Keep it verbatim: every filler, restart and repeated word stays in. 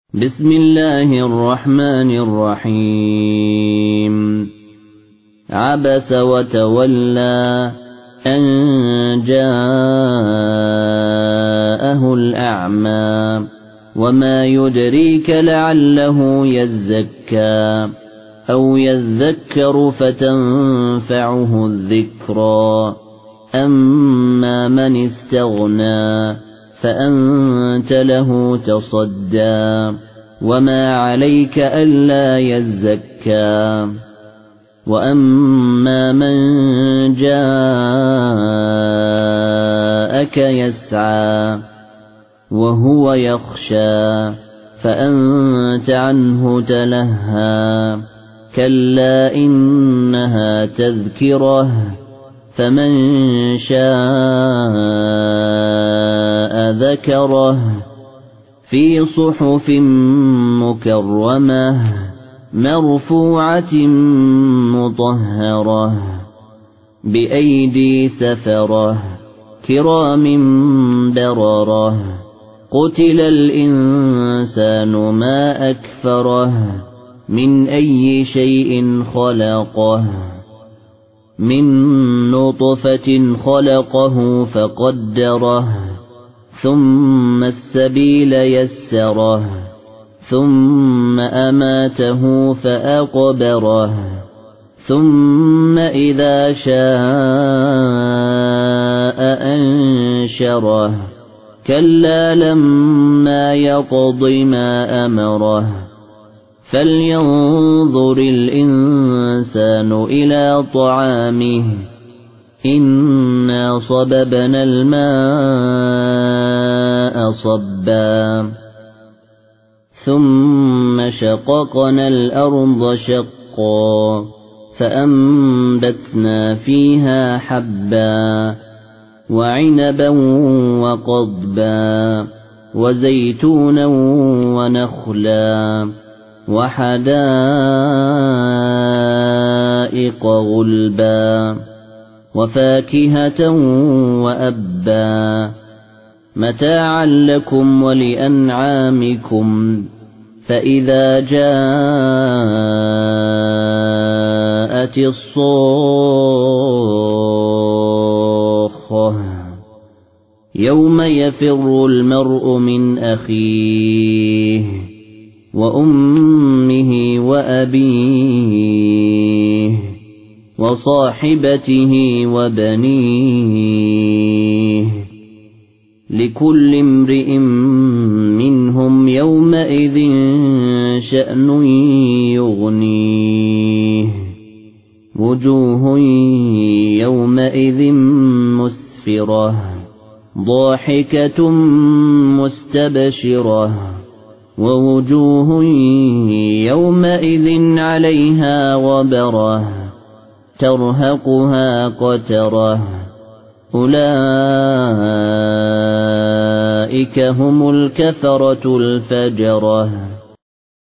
بسم الله الرحمن الرحيم عبس وتولى أن جاءه الأعمى وما يدريك لعله يزكى أو يذكر فتنفعه الذكرى أما من استغنى فأنت له تصدى وما عليك ألا يزكى وأما من جاءك يسعى وهو يخشى فأنت عنه تلهى كلا إنها تذكرة فمن شاء ذكره في صحف مكرمة مرفوعة مطهرة بأيدي سفرة كرام بررة قتل الإنسان ما أكفره من أي شيء خلقه من نطفة خلقه فقدره ثم السبيل يسره ثم أماته فأقبره ثم إذا شاء أنشره كلا لما يقض ما أمره فلينظر الإنسان إلى طعامه إنا صببنا الماء صبا ثم شققنا الأرض شقا فأنبتنا فيها حبا وعنبا وقضبا وزيتونا ونخلا وحدائق غلبا وفاكهة وأبا متاعا لكم ولأنعامكم فإذا جاءت الصاخة يوم يفر المرء من أخيه وأمه وأبيه وصاحبته وبنيه لكل امرئ منهم يومئذ شأن يغنيه وجوه يومئذ مسفرة ضاحكة مستبشرة ووجوه يومئذ عليها غبرة ترهقها قترة أولئك هم الكفرة الفجرة.